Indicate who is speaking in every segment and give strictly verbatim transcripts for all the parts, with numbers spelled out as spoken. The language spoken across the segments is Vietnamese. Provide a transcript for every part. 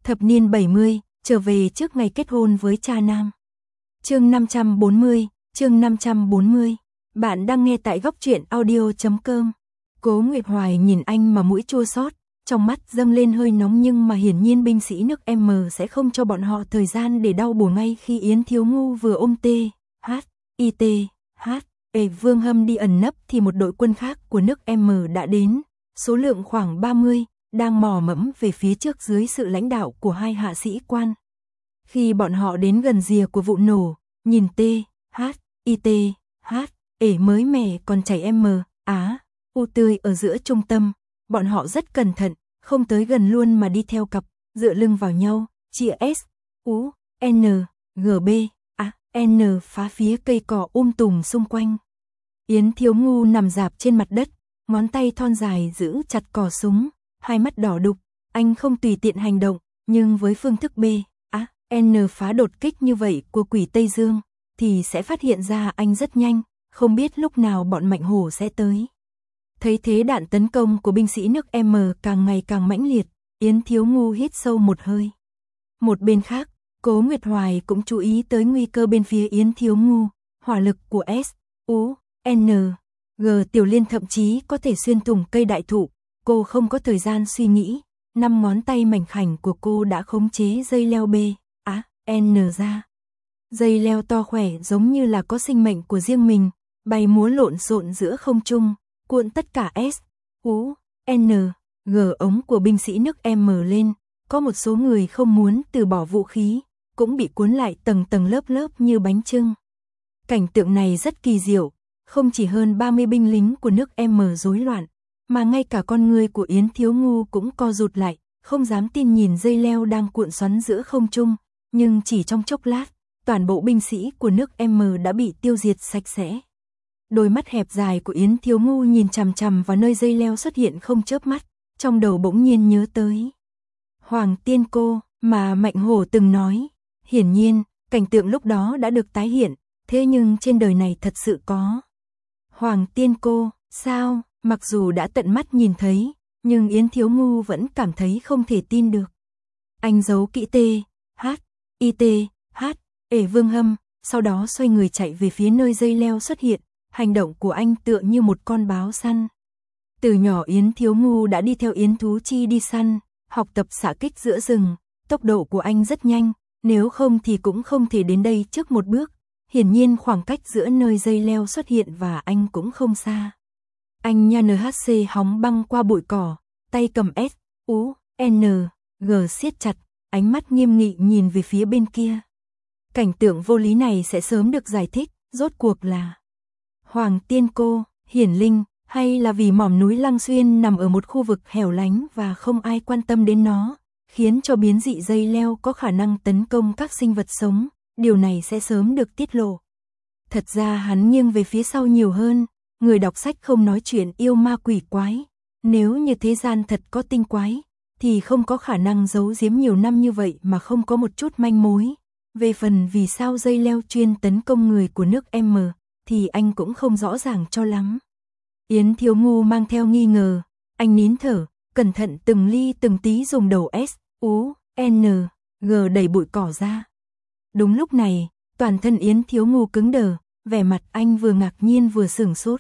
Speaker 1: Thập niên bảy mươi, trở về trước ngày kết hôn với cha nam. Chương năm trăm bốn mươi, chương năm trăm bốn mươi. Bạn đang nghe tại góc truyện audio chấm com. Cố Nguyệt Hoài nhìn anh mà mũi chua xót, trong mắt dâng lên hơi nóng, nhưng mà hiển nhiên binh sĩ nước M sẽ không cho bọn họ thời gian để đau bổ. Ngay khi Yến Thiếu Ngu vừa ôm T, H, I T, H, E Vương Hâm đi ẩn nấp thì một đội quân khác của nước M đã đến, số lượng khoảng ba mươi, đang mò mẫm về phía trước dưới sự lãnh đạo của hai hạ sĩ quan. Khi bọn họ đến gần rìa của vụ nổ, nhìn T, H, I T, H, E mới mẻ còn chảy M, Á, U tươi ở giữa trung tâm, bọn họ rất cẩn thận, không tới gần luôn mà đi theo cặp, dựa lưng vào nhau, chia S, U, N, G B, A, N phá phía cây cỏ um tùm xung quanh. Yến Thiếu Ngu nằm rạp trên mặt đất, ngón tay thon dài giữ chặt cò súng, hai mắt đỏ đục, anh không tùy tiện hành động, nhưng với phương thức B, A, N phá đột kích như vậy của quỷ Tây Dương, thì sẽ phát hiện ra anh rất nhanh, không biết lúc nào bọn Mạnh Hổ sẽ tới. Thấy thế đạn tấn công của binh sĩ nước M càng ngày càng mãnh liệt, Yến Thiếu Ngu hít sâu một hơi. Một bên khác, Cố Nguyệt Hoài cũng chú ý tới nguy cơ bên phía Yến Thiếu Ngu, hỏa lực của S, U, N, G Tiểu Liên thậm chí có thể xuyên thủng cây đại thụ. Cô không có thời gian suy nghĩ, năm ngón tay mảnh khảnh của cô đã khống chế dây leo B, A, N ra. Dây leo to khỏe giống như là có sinh mệnh của riêng mình, bay múa lộn xộn giữa không trung, cuộn tất cả S, U, N, G ống của binh sĩ nước M lên. Có một số người không muốn từ bỏ vũ khí, cũng bị cuốn lại tầng tầng lớp lớp như bánh chưng. Cảnh tượng này rất kỳ diệu, không chỉ hơn ba mươi binh lính của nước M rối loạn, mà ngay cả con người của Yến Thiếu Ngu cũng co rụt lại, không dám tin nhìn dây leo đang cuộn xoắn giữa không trung, nhưng chỉ trong chốc lát, toàn bộ binh sĩ của nước M đã bị tiêu diệt sạch sẽ. Đôi mắt hẹp dài của Yến Thiếu Ngu nhìn chằm chằm vào nơi dây leo xuất hiện không chớp mắt, trong đầu bỗng nhiên nhớ tới Hoàng Tiên Cô mà Mạnh Hổ từng nói. Hiển nhiên, cảnh tượng lúc đó đã được tái hiện, thế nhưng trên đời này thật sự có Hoàng Tiên Cô, sao? Mặc dù đã tận mắt nhìn thấy, nhưng Yến Thiếu Ngu vẫn cảm thấy không thể tin được. Anh giấu kỹ T, H, I T, H, E Vương Hâm, sau đó xoay người chạy về phía nơi dây leo xuất hiện, hành động của anh tựa như một con báo săn. Từ nhỏ Yến Thiếu Ngu đã đi theo Yến Thú Chi đi săn, học tập xạ kích giữa rừng, tốc độ của anh rất nhanh, nếu không thì cũng không thể đến đây trước một bước. Hiển nhiên khoảng cách giữa nơi dây leo xuất hiện và anh cũng không xa. Anh nha en hát xê hóng băng qua bụi cỏ, tay cầm S, U, N, G siết chặt, ánh mắt nghiêm nghị nhìn về phía bên kia. Cảnh tượng vô lý này sẽ sớm được giải thích, rốt cuộc là Hoàng Tiên Cô, hiển linh, hay là vì mỏm núi Lăng Xuyên nằm ở một khu vực hẻo lánh và không ai quan tâm đến nó, khiến cho biến dị dây leo có khả năng tấn công các sinh vật sống, điều này sẽ sớm được tiết lộ. Thật ra hắn nghiêng về phía sau nhiều hơn, người đọc sách không nói chuyện yêu ma quỷ quái, nếu như thế gian thật có tinh quái, thì không có khả năng giấu giếm nhiều năm như vậy mà không có một chút manh mối. Về phần vì sao dây leo chuyên tấn công người của nước M, thì anh cũng không rõ ràng cho lắm. Yến Thiếu Ngu mang theo nghi ngờ, anh nín thở, cẩn thận từng ly từng tí dùng đầu S, U, N, G đẩy bụi cỏ ra. Đúng lúc này, toàn thân Yến Thiếu Ngu cứng đờ, vẻ mặt anh vừa ngạc nhiên vừa sửng sốt.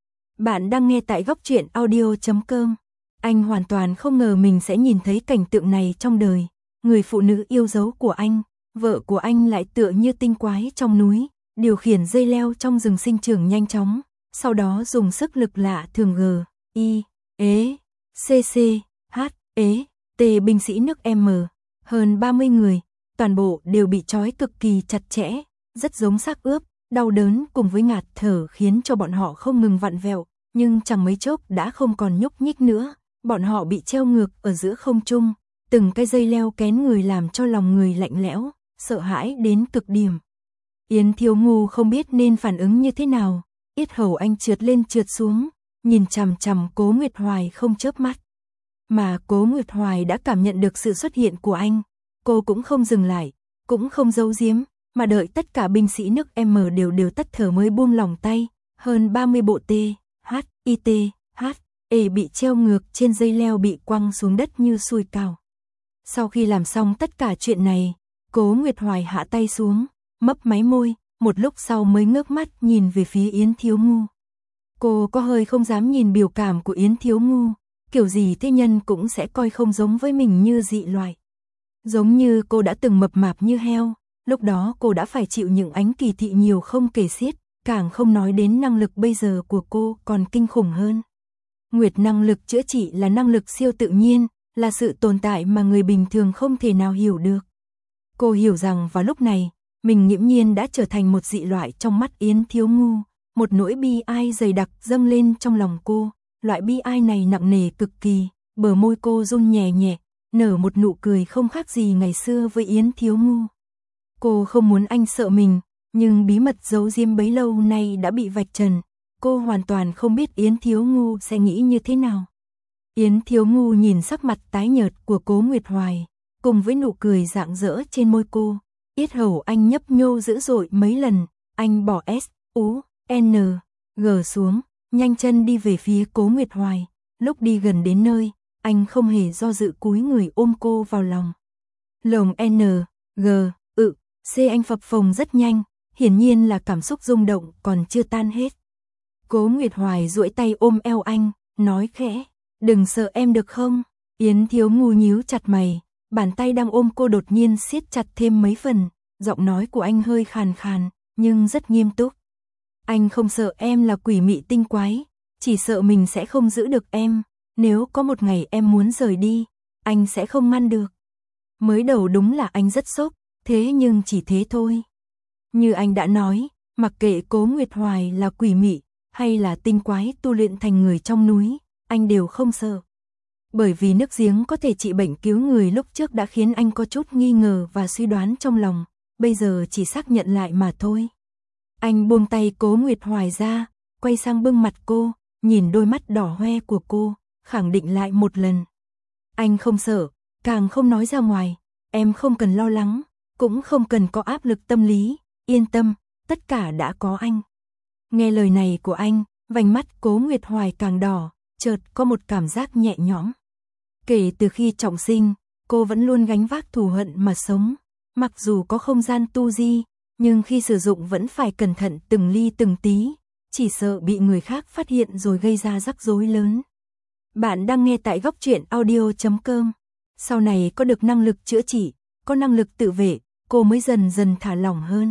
Speaker 1: Bạn đang nghe tại góc truyện audio chấm com. Anh hoàn toàn không ngờ mình sẽ nhìn thấy cảnh tượng này trong đời. Người phụ nữ yêu dấu của anh, vợ của anh lại tựa như tinh quái trong núi, điều khiển dây leo trong rừng sinh trưởng nhanh chóng, sau đó dùng sức lực lạ thường G, I, E, C C, H, E, T binh sĩ nước M, hơn ba mươi người, toàn bộ đều bị trói cực kỳ chặt chẽ, rất giống xác ướp, đau đớn cùng với ngạt thở khiến cho bọn họ không ngừng vặn vẹo, nhưng chẳng mấy chốc đã không còn nhúc nhích nữa, bọn họ bị treo ngược ở giữa không trung, từng cái dây leo kén người làm cho lòng người lạnh lẽo, sợ hãi đến cực điểm. Yến Thiếu Ngu không biết nên phản ứng như thế nào, yết hầu anh trượt lên trượt xuống, nhìn chằm chằm Cố Nguyệt Hoài không chớp mắt. Mà Cố Nguyệt Hoài đã cảm nhận được sự xuất hiện của anh, cô cũng không dừng lại, cũng không giấu giếm, mà đợi tất cả binh sĩ nước M đều đều tắt thở mới buông lòng tay, hơn ba mươi bộ T, H, I T, H, E bị treo ngược trên dây leo bị quăng xuống đất như sùi cào. Sau khi làm xong tất cả chuyện này, Cố Nguyệt Hoài hạ tay xuống, mấp máy môi, một lúc sau mới ngước mắt nhìn về phía Yến Thiếu Ngu. Cô có hơi không dám nhìn biểu cảm của Yến Thiếu Ngu, kiểu gì thế nhân cũng sẽ coi không giống với mình như dị loại. Giống như cô đã từng mập mạp như heo, lúc đó cô đã phải chịu những ánh kỳ thị nhiều không kể xiết, càng không nói đến năng lực bây giờ của cô còn kinh khủng hơn. Nguyệt năng lực chữa trị là năng lực siêu tự nhiên, là sự tồn tại mà người bình thường không thể nào hiểu được. Cô hiểu rằng vào lúc này, mình nghiễm nhiên đã trở thành một dị loại trong mắt Yến Thiếu Ngu, một nỗi bi ai dày đặc dâng lên trong lòng cô, loại bi ai này nặng nề cực kỳ, bờ môi cô run nhẹ nhẹ, nở một nụ cười không khác gì ngày xưa với Yến Thiếu Ngu. Cô không muốn anh sợ mình, nhưng bí mật giấu giếm bấy lâu nay đã bị vạch trần, cô hoàn toàn không biết Yến Thiếu Ngu sẽ nghĩ như thế nào. Yến Thiếu Ngu nhìn sắc mặt tái nhợt của Cố Nguyệt Hoài, cùng với nụ cười rạng rỡ trên môi cô, yết hầu anh nhấp nhô dữ dội mấy lần, anh bỏ S, U, N, G xuống, nhanh chân đi về phía Cố Nguyệt Hoài, lúc đi gần đến nơi, anh không hề do dự cúi người ôm cô vào lòng. Lồng N, G, ự, C anh phập phồng rất nhanh, hiển nhiên là cảm xúc rung động còn chưa tan hết. Cố Nguyệt Hoài duỗi tay ôm eo anh, nói khẽ, đừng sợ em được không? Yến Thiếu Ngu nhíu chặt mày, bàn tay đang ôm cô đột nhiên siết chặt thêm mấy phần, giọng nói của anh hơi khàn khàn, nhưng rất nghiêm túc. Anh không sợ em là quỷ mị tinh quái, chỉ sợ mình sẽ không giữ được em, nếu có một ngày em muốn rời đi, anh sẽ không ngăn được. Mới đầu đúng là anh rất sốc, thế nhưng chỉ thế thôi. Như anh đã nói, mặc kệ Cố Nguyệt Hoài là quỷ mị, hay là tinh quái tu luyện thành người trong núi, anh đều không sợ. Bởi vì nước giếng có thể trị bệnh cứu người lúc trước đã khiến anh có chút nghi ngờ và suy đoán trong lòng, bây giờ chỉ xác nhận lại mà thôi. Anh buông tay Cố Nguyệt Hoài ra, quay sang bưng mặt cô, nhìn đôi mắt đỏ hoe của cô, khẳng định lại một lần. Anh không sợ, càng không nói ra ngoài, em không cần lo lắng, cũng không cần có áp lực tâm lý, yên tâm, tất cả đã có anh. Nghe lời này của anh, vành mắt Cố Nguyệt Hoài càng đỏ, chợt có một cảm giác nhẹ nhõm. Kể từ khi trọng sinh, cô vẫn luôn gánh vác thù hận mà sống, mặc dù có không gian tu di, nhưng khi sử dụng vẫn phải cẩn thận từng ly từng tí, chỉ sợ bị người khác phát hiện rồi gây ra rắc rối lớn. Bạn đang nghe tại góc truyện audio chấm com. Sau này có được năng lực chữa trị, có năng lực tự vệ, cô mới dần dần thả lỏng hơn.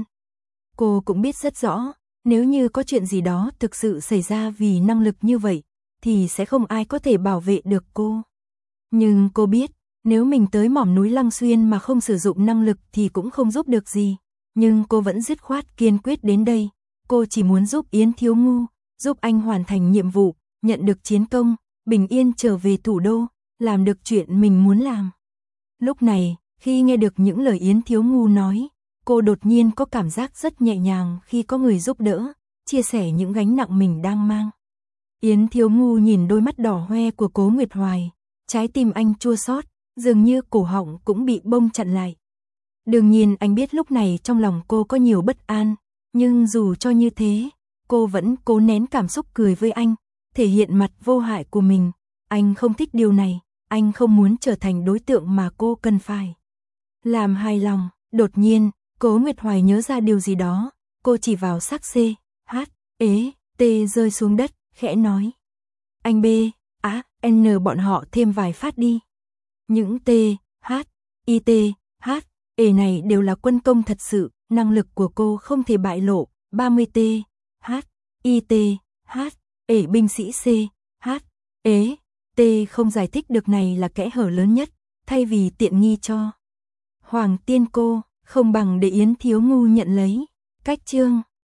Speaker 1: Cô cũng biết rất rõ, nếu như có chuyện gì đó thực sự xảy ra vì năng lực như vậy, thì sẽ không ai có thể bảo vệ được cô. Nhưng cô biết, nếu mình tới mỏm núi Lăng Xuyên mà không sử dụng năng lực thì cũng không giúp được gì. Nhưng cô vẫn dứt khoát kiên quyết đến đây. Cô chỉ muốn giúp Yến Thiếu Ngu, giúp anh hoàn thành nhiệm vụ, nhận được chiến công, bình yên trở về thủ đô, làm được chuyện mình muốn làm. Lúc này, khi nghe được những lời Yến Thiếu Ngu nói, cô đột nhiên có cảm giác rất nhẹ nhàng khi có người giúp đỡ, chia sẻ những gánh nặng mình đang mang. Yến Thiếu Ngu nhìn đôi mắt đỏ hoe của Cố Nguyệt Hoài, trái tim anh chua xót, dường như cổ họng cũng bị bông chặn lại. Đương nhiên anh biết lúc này trong lòng cô có nhiều bất an, nhưng dù cho như thế, cô vẫn cố nén cảm xúc cười với anh, thể hiện mặt vô hại của mình. Anh không thích điều này, anh không muốn trở thành đối tượng mà cô cần phải làm hài lòng. Đột nhiên, Cố Nguyệt Hoài nhớ ra điều gì đó, cô chỉ vào xác C, H, ế, T rơi xuống đất, khẽ nói. Anh B, Á, N bọn họ thêm vài phát đi. Những T, H, I T, H, E này đều là quân công thật sự, năng lực của cô không thể bại lộ. ba mươi T, H, I T, H, E binh sĩ C, H, ế, T không giải thích được này là kẽ hở lớn nhất, thay vì tiện nghi cho Hoàng Tiên cô, không bằng để Yến Thiếu Ngu nhận lấy. Cách chương